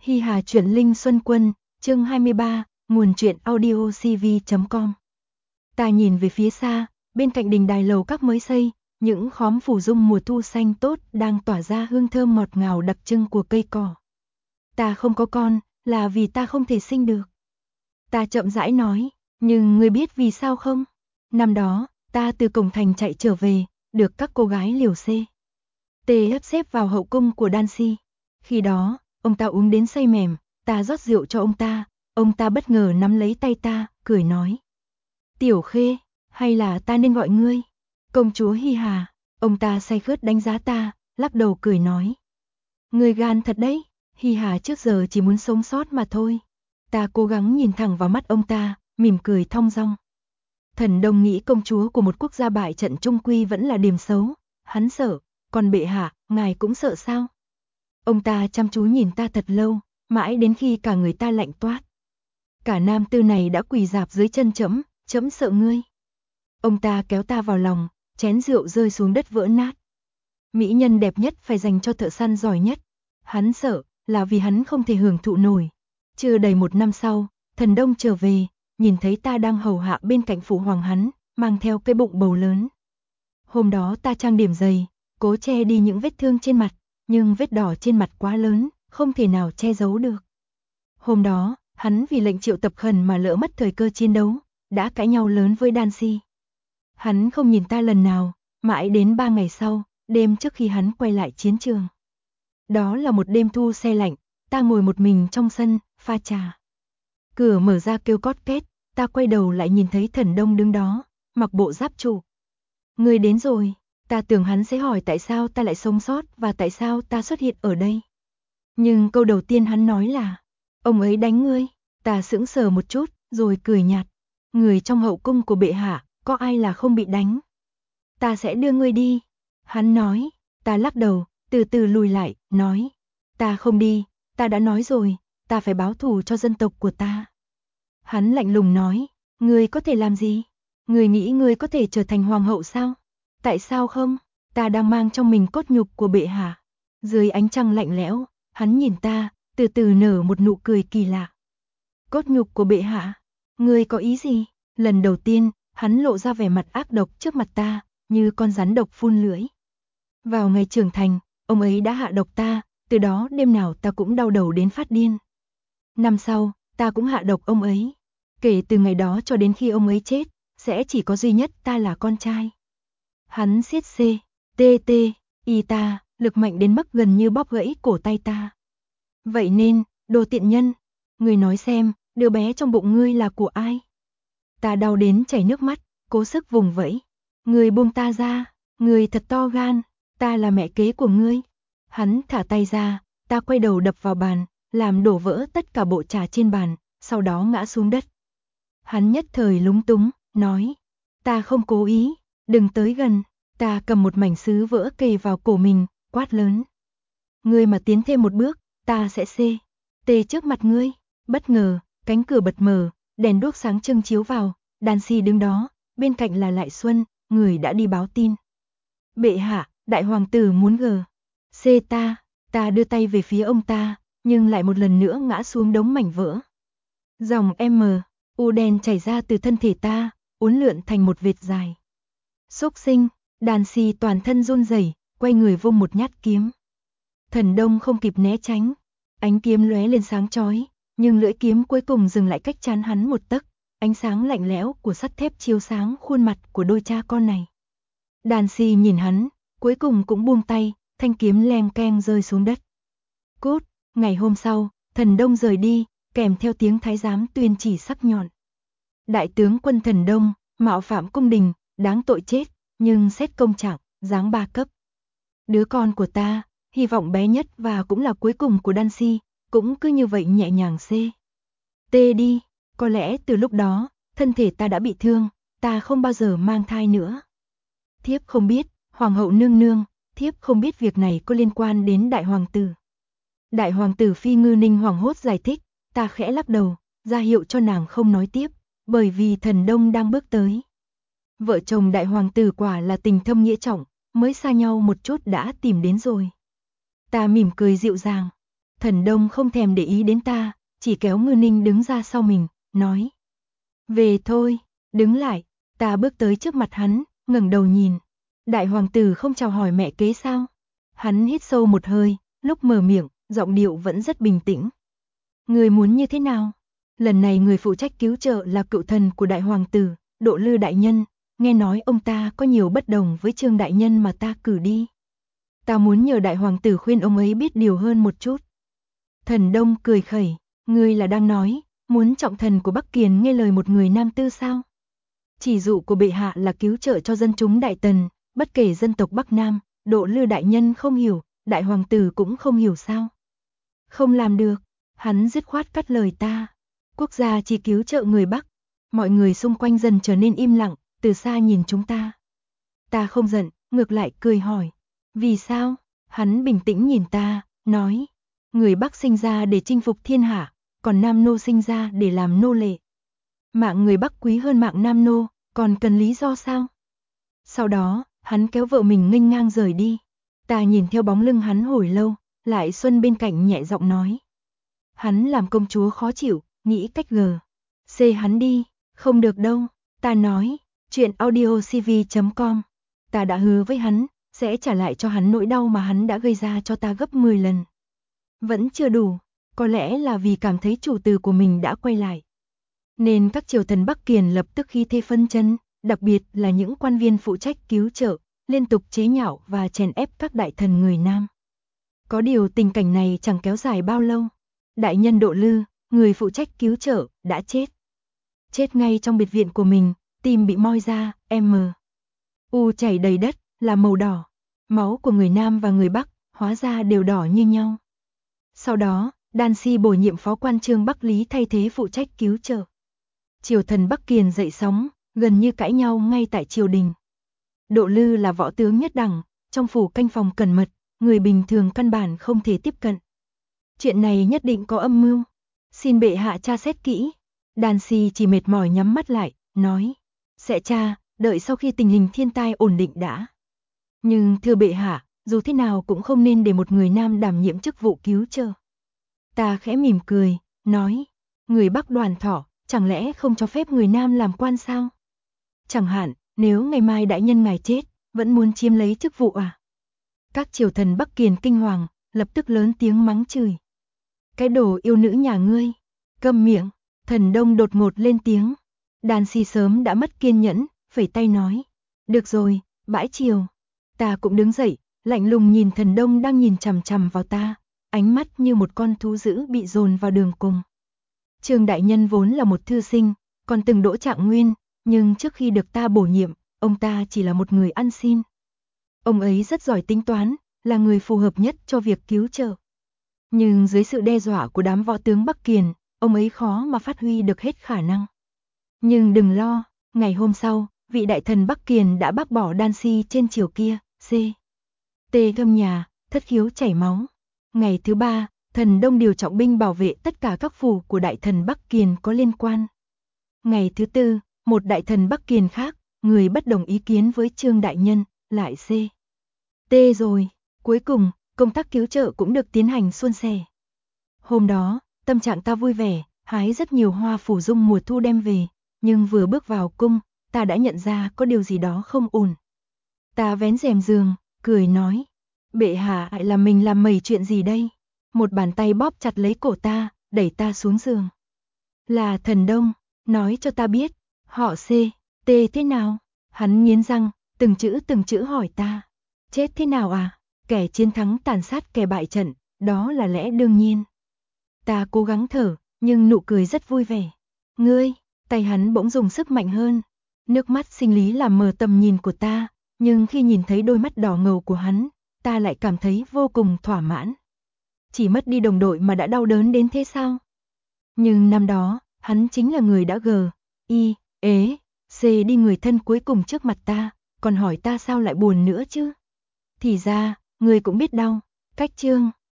Hi Hà chuyển linh Xuân Quân, chương 23, nguồn truyện audio cv.com. Ta nhìn về phía xa, bên cạnh đình đài lầu các mới xây, những khóm phủ dung mùa thu xanh tốt đang tỏa ra hương thơm ngọt ngào đặc trưng của cây cỏ. Ta không có con, là vì ta không thể sinh được. Ta chậm rãi nói, nhưng ngươi biết vì sao không? Năm đó, ta từ cổng thành chạy trở về, được các cô gái liều xê. Tê xếp vào hậu cung của Dancy. Khi đó, ông ta uống đến say mềm, ta rót rượu cho ông ta bất ngờ nắm lấy tay ta, cười nói. Tiểu Khê, hay là ta nên gọi ngươi? Công chúa Hi Hà, ông ta say khướt đánh giá ta, lắc đầu cười nói. Ngươi gan thật đấy, Hi Hà trước giờ chỉ muốn sống sót mà thôi. Ta cố gắng nhìn thẳng vào mắt ông ta, mỉm cười thong dong. Thần Đông nghĩ công chúa của một quốc gia bại trận trung quy vẫn là điểm xấu, hắn sợ, còn bệ hạ, ngài cũng sợ sao? Ông ta chăm chú nhìn ta thật lâu, mãi đến khi cả người ta lạnh toát. Cả nam tư này đã quỳ rạp dưới chân trẫm sợ ngươi. Ông ta kéo ta vào lòng, chén rượu rơi xuống đất vỡ nát. Mỹ nhân đẹp nhất phải dành cho thợ săn giỏi nhất. Hắn sợ, là vì hắn không thể hưởng thụ nổi. Chưa đầy một năm sau, Thần Đông trở về, nhìn thấy ta đang hầu hạ bên cạnh phụ hoàng hắn, mang theo cái bụng bầu lớn. Hôm đó ta trang điểm dày, cố che đi những vết thương trên mặt, nhưng vết đỏ trên mặt quá lớn, không thể nào che giấu được. Hôm đó, hắn vì lệnh triệu tập khẩn mà lỡ mất thời cơ chiến đấu, đã cãi nhau lớn với Dancy. Hắn không nhìn ta lần nào, mãi đến 3 ngày sau, đêm trước khi hắn quay lại chiến trường. Đó là một đêm thu se lạnh, ta ngồi một mình trong sân, pha trà. Cửa mở ra kêu cót két, ta quay đầu lại nhìn thấy Thần Đông đứng đó, mặc bộ giáp trụ. Ngươi đến rồi, ta tưởng hắn sẽ hỏi tại sao ta lại sống sót và tại sao ta xuất hiện ở đây. Nhưng câu đầu tiên hắn nói là, ông ấy đánh ngươi, ta sững sờ một chút, rồi cười nhạt. Người trong hậu cung của bệ hạ, có ai là không bị đánh? Ta sẽ đưa ngươi đi. Hắn nói, ta lắc đầu, từ từ lùi lại, nói. Ta không đi, ta đã nói rồi, ta phải báo thù cho dân tộc của ta. Hắn lạnh lùng nói, ngươi có thể làm gì? Ngươi nghĩ ngươi có thể trở thành hoàng hậu sao? Tại sao không? Ta đang mang trong mình cốt nhục của bệ hạ. Dưới ánh trăng lạnh lẽo, hắn nhìn ta, từ từ nở một nụ cười kỳ lạ. Cốt nhục của bệ hạ? Ngươi có ý gì? Lần đầu tiên, hắn lộ ra vẻ mặt ác độc trước mặt ta, như con rắn độc phun lưỡi. Vào ngày trưởng thành, ông ấy đã hạ độc ta, từ đó đêm nào ta cũng đau đầu đến phát điên. Năm sau, ta cũng hạ độc ông ấy. Kể từ ngày đó cho đến khi ông ấy chết, sẽ chỉ có duy nhất ta là con trai. Hắn siết y ta, lực mạnh đến mức gần như bóp gãy cổ tay ta. Vậy nên, đồ tiện nhân, ngươi nói xem, đứa bé trong bụng ngươi là của ai? Ta đau đến chảy nước mắt, cố sức vùng vẫy. Ngươi buông ta ra, ngươi thật to gan, ta là mẹ kế của ngươi. Hắn thả tay ra, ta quay đầu đập vào bàn, làm đổ vỡ tất cả bộ trà trên bàn, sau đó ngã xuống đất. Hắn nhất thời lúng túng, nói, ta không cố ý, đừng tới gần. Ta cầm một mảnh sứ vỡ kề vào cổ mình, quát lớn. Ngươi mà tiến thêm một bước, ta sẽ tê trước mặt ngươi. Bất ngờ, cánh cửa bật mở, đèn đuốc sáng trưng chiếu vào, Dancy đứng đó, bên cạnh là Lại Xuân, người đã đi báo tin. Bệ hạ, đại hoàng tử muốn ta đưa tay về phía ông ta, nhưng lại một lần nữa ngã xuống đống mảnh vỡ. Dòng u đen chảy ra từ thân thể ta, uốn lượn thành một vệt dài. Xúc sinh, Dancy toàn thân run rẩy, quay người vung một nhát kiếm. Thần Đông không kịp né tránh, ánh kiếm lóe lên sáng chói, nhưng lưỡi kiếm cuối cùng dừng lại cách trán hắn một tấc, ánh sáng lạnh lẽo của sắt thép chiếu sáng khuôn mặt của đôi cha con này. Dancy nhìn hắn, cuối cùng cũng buông tay, thanh kiếm leng keng rơi xuống đất. Cút, ngày hôm sau, Thần Đông rời đi, kèm theo tiếng thái giám tuyên chỉ sắc nhọn. Đại tướng quân Thần Đông, mạo phạm cung đình, đáng tội chết, nhưng xét công trạng, giáng 3 cấp. Đứa con của ta, hy vọng bé nhất và cũng là cuối cùng của Dancy, cũng cứ như vậy nhẹ nhàng đi. Có lẽ từ lúc đó, thân thể ta đã bị thương, ta không bao giờ mang thai nữa. Thiếp không biết, hoàng hậu nương nương, thiếp không biết việc này có liên quan đến đại hoàng tử. Đại hoàng tử Phi Ngư Ninh hoảng hốt giải thích, ta khẽ lắc đầu, ra hiệu cho nàng không nói tiếp, bởi vì Thần Đông đang bước tới. Vợ chồng đại hoàng tử quả là tình thâm nghĩa trọng, mới xa nhau một chút đã tìm đến rồi. Ta mỉm cười dịu dàng. Thần Đông không thèm để ý đến ta, chỉ kéo Ngư Ninh đứng ra sau mình, nói. Về thôi, đứng lại, ta bước tới trước mặt hắn, ngẩng đầu nhìn. Đại hoàng tử không chào hỏi mẹ kế sao? Hắn hít sâu một hơi, lúc mở miệng, giọng điệu vẫn rất bình tĩnh. Người muốn như thế nào? Lần này người phụ trách cứu trợ là cựu thần của đại hoàng tử, Độ Lư đại nhân, nghe nói ông ta có nhiều bất đồng với Trương đại nhân mà ta cử đi. Ta muốn nhờ đại hoàng tử khuyên ông ấy biết điều hơn một chút. Thần Đông cười khẩy, ngươi là đang nói, muốn trọng thần của Bắc Kiền nghe lời một người nam tư sao? Chỉ dụ của bệ hạ là cứu trợ cho dân chúng Đại Tần, bất kể dân tộc Bắc Nam, Độ Lư đại nhân không hiểu, đại hoàng tử cũng không hiểu sao? Không làm được, hắn dứt khoát cắt lời ta. Quốc gia chỉ cứu trợ người Bắc. Mọi người xung quanh dần trở nên im lặng, từ xa nhìn chúng ta. Ta không giận, ngược lại cười hỏi. Vì sao? Hắn bình tĩnh nhìn ta, nói. Người Bắc sinh ra để chinh phục thiên hạ, còn Nam Nô sinh ra để làm nô lệ. Mạng người Bắc quý hơn mạng Nam Nô, còn cần lý do sao? Sau đó, hắn kéo vợ mình nghênh ngang rời đi. Ta nhìn theo bóng lưng hắn hồi lâu, lại Xuân bên cạnh nhẹ giọng nói. Hắn làm công chúa khó chịu, nghĩ cách xê hắn đi, không được đâu, ta nói, chuyện audiocv.com, ta đã hứa với hắn, sẽ trả lại cho hắn nỗi đau mà hắn đã gây ra cho ta gấp 10 lần. Vẫn chưa đủ, có lẽ là vì cảm thấy chủ tử của mình đã quay lại. Nên các triều thần Bắc Kiền lập tức khí thế phân chân, đặc biệt là những quan viên phụ trách cứu trợ, liên tục chế nhạo và chèn ép các đại thần người Nam. Có điều tình cảnh này chẳng kéo dài bao lâu. Đại nhân Độ Lư, người phụ trách cứu trợ, đã chết. Chết ngay trong biệt viện của mình, tim bị moi ra, u chảy đầy đất, là màu đỏ. Máu của người Nam và người Bắc, hóa ra đều đỏ như nhau. Sau đó, Đan Si bổ nhiệm phó quan Trương Bắc Lý thay thế phụ trách cứu trợ. Triều thần Bắc Kiền dậy sóng, gần như cãi nhau ngay tại triều đình. Độ Lư là võ tướng nhất đẳng, trong phủ canh phòng cẩn mật, người bình thường căn bản không thể tiếp cận. Chuyện này nhất định có âm mưu. Xin bệ hạ tra xét kỹ. Đan Si chỉ mệt mỏi nhắm mắt lại, nói. Sẽ tra, đợi sau khi tình hình thiên tai ổn định đã. Nhưng thưa bệ hạ, dù thế nào cũng không nên để một người nam đảm nhiệm chức vụ cứu trợ. Ta khẽ mỉm cười, nói. Người Bắc Đoàn Thỏ, chẳng lẽ không cho phép người nam làm quan sao? Chẳng hạn, nếu ngày mai đại nhân ngài chết, vẫn muốn chiếm lấy chức vụ à? Các triều thần Bắc Kiền kinh hoàng, lập tức lớn tiếng mắng chửi. Cái đồ yêu nữ nhà ngươi, câm miệng. Thần Đông đột ngột lên tiếng. Đan Si sớm đã mất kiên nhẫn, phẩy tay nói. Được rồi, bãi triều. Ta cũng đứng dậy, lạnh lùng nhìn Thần Đông đang nhìn chằm chằm vào ta, ánh mắt như một con thú dữ bị dồn vào đường cùng. Trương đại nhân vốn là một thư sinh, còn từng đỗ trạng nguyên, nhưng trước khi được ta bổ nhiệm, ông ta chỉ là một người ăn xin. Ông ấy rất giỏi tính toán, là người phù hợp nhất cho việc cứu trợ. Nhưng dưới sự đe dọa của đám võ tướng Bắc Kiền, ông ấy khó mà phát huy được hết khả năng. Nhưng đừng lo, ngày hôm sau, vị đại thần Bắc Kiền đã bác bỏ Đan Si trên triều kia, tê thâm nhà, thất khiếu chảy máu. Ngày thứ 3, Thần Đông điều trọng binh bảo vệ tất cả các phủ của đại thần Bắc Kiền có liên quan. Ngày thứ 4, một đại thần Bắc Kiền khác, người bất đồng ý kiến với Trương đại nhân, lại tê rồi. Cuối cùng, công tác cứu trợ cũng được tiến hành suôn sẻ. Hôm đó, tâm trạng ta vui vẻ, hái rất nhiều hoa phủ dung mùa thu đem về, nhưng vừa bước vào cung, ta đã nhận ra có điều gì đó không ổn. Ta vén rèm giường, cười nói, bệ hạ lại là mình làm mẩy chuyện gì đây? Một bàn tay bóp chặt lấy cổ ta, đẩy ta xuống giường. Là Thần Đông, nói cho ta biết, họ tê thế nào? Hắn nghiến răng, từng chữ hỏi ta. Chết thế nào à? Kẻ chiến thắng tàn sát kẻ bại trận, đó là lẽ đương nhiên. Ta cố gắng thở, nhưng nụ cười rất vui vẻ. Ngươi, tay hắn bỗng dùng sức mạnh hơn. Nước mắt sinh lý làm mờ tầm nhìn của ta, nhưng khi nhìn thấy đôi mắt đỏ ngầu của hắn, ta lại cảm thấy vô cùng thỏa mãn. Chỉ mất đi đồng đội mà đã đau đớn đến thế sao? Nhưng năm đó, hắn chính là người đã đi người thân cuối cùng trước mặt ta, còn hỏi ta sao lại buồn nữa chứ? Thì ra, ngươi cũng biết đau, cách Trương